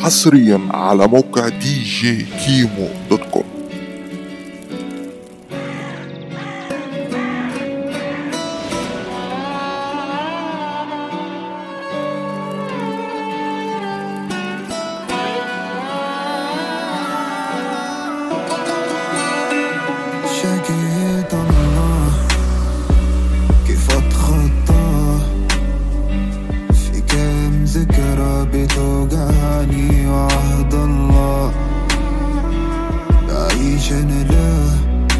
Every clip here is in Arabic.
حصريا على موقع djkimo.com. شكيت الله كيف اتخطاه، في كام ذكرى بتوجعني وعهد الله بعيش انا له.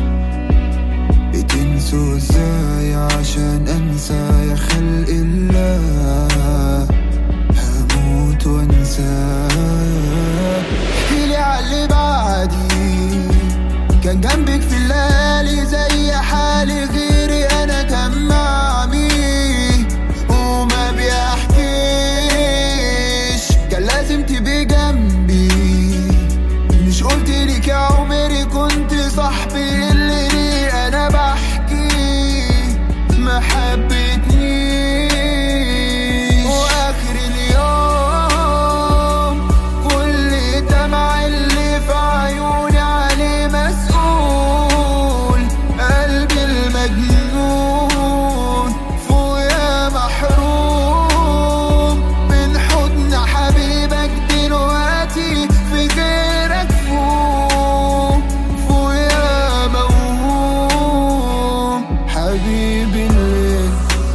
بتنسوا ازاي عشان انسى يا خلق الله؟ هموت وانساه. احكيلي عاللي بعدي كان جنبك في الليالي زي حالي، غيري انا كان مع مين وما بيحكيش. كان لازم تبقي جنبي، مش قلتلك يا عمري كنت صاحبي اللي ليه انا بحكي ما حبتنيش. واخر اليوم كل دمع اللي في عيوني عليه مسؤول. قلبي المجنون فوقيا محروم من حضن حبيبك دلوقتي، في غيرك فوقيا موهوم. حبيبي الليل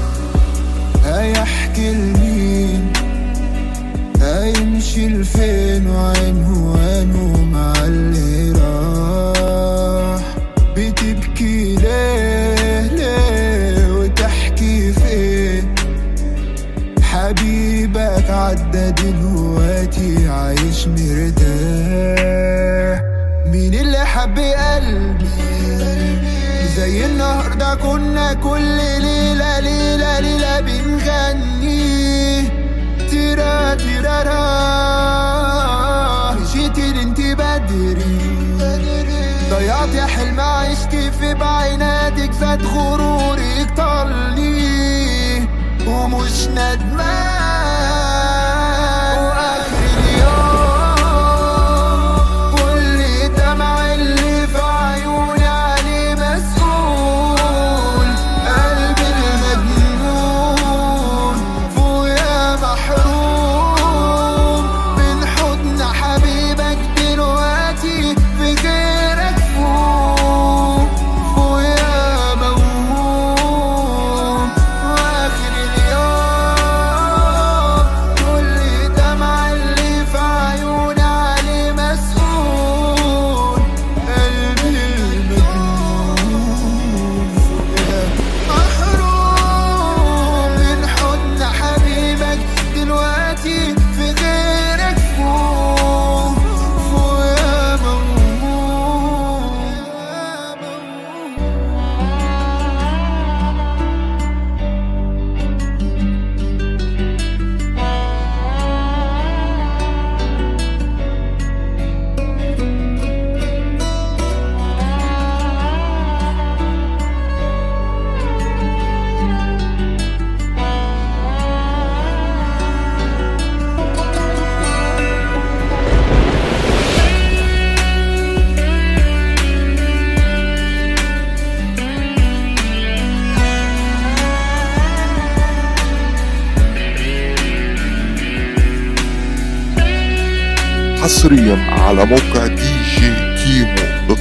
هيحكي لمين، هيمشي لفين وعينه مع اللي راح. بتبكي ليه وتحكي فين؟ حبيبك عدى دلوقتي عايش مرتاح. مين اللي حب قلبي زي النهارده كنا كل ليلة ليلة ليلة بنغني تيرا تيرارا؟ مشيتي انت بدري، ضيعت يا حلم عشتي في بعيناتك، زاد غرورك طالني ومش ندمان. واخر اليوم كل دمع اللي في عيوني عليه مسؤول. قلبي المجنون فوقيا محروم من حضن حبيبك دلوقتي، في غيرك فوقيا موهوم. واخر اليوم كل دمع اللي في عيوني عليه مسؤول. قلبي المجنون فوقيا محروم من حضن حبيبك دلوقتي، في غيرك فوقيا موهوم. حصريا على موقع djkimo.com.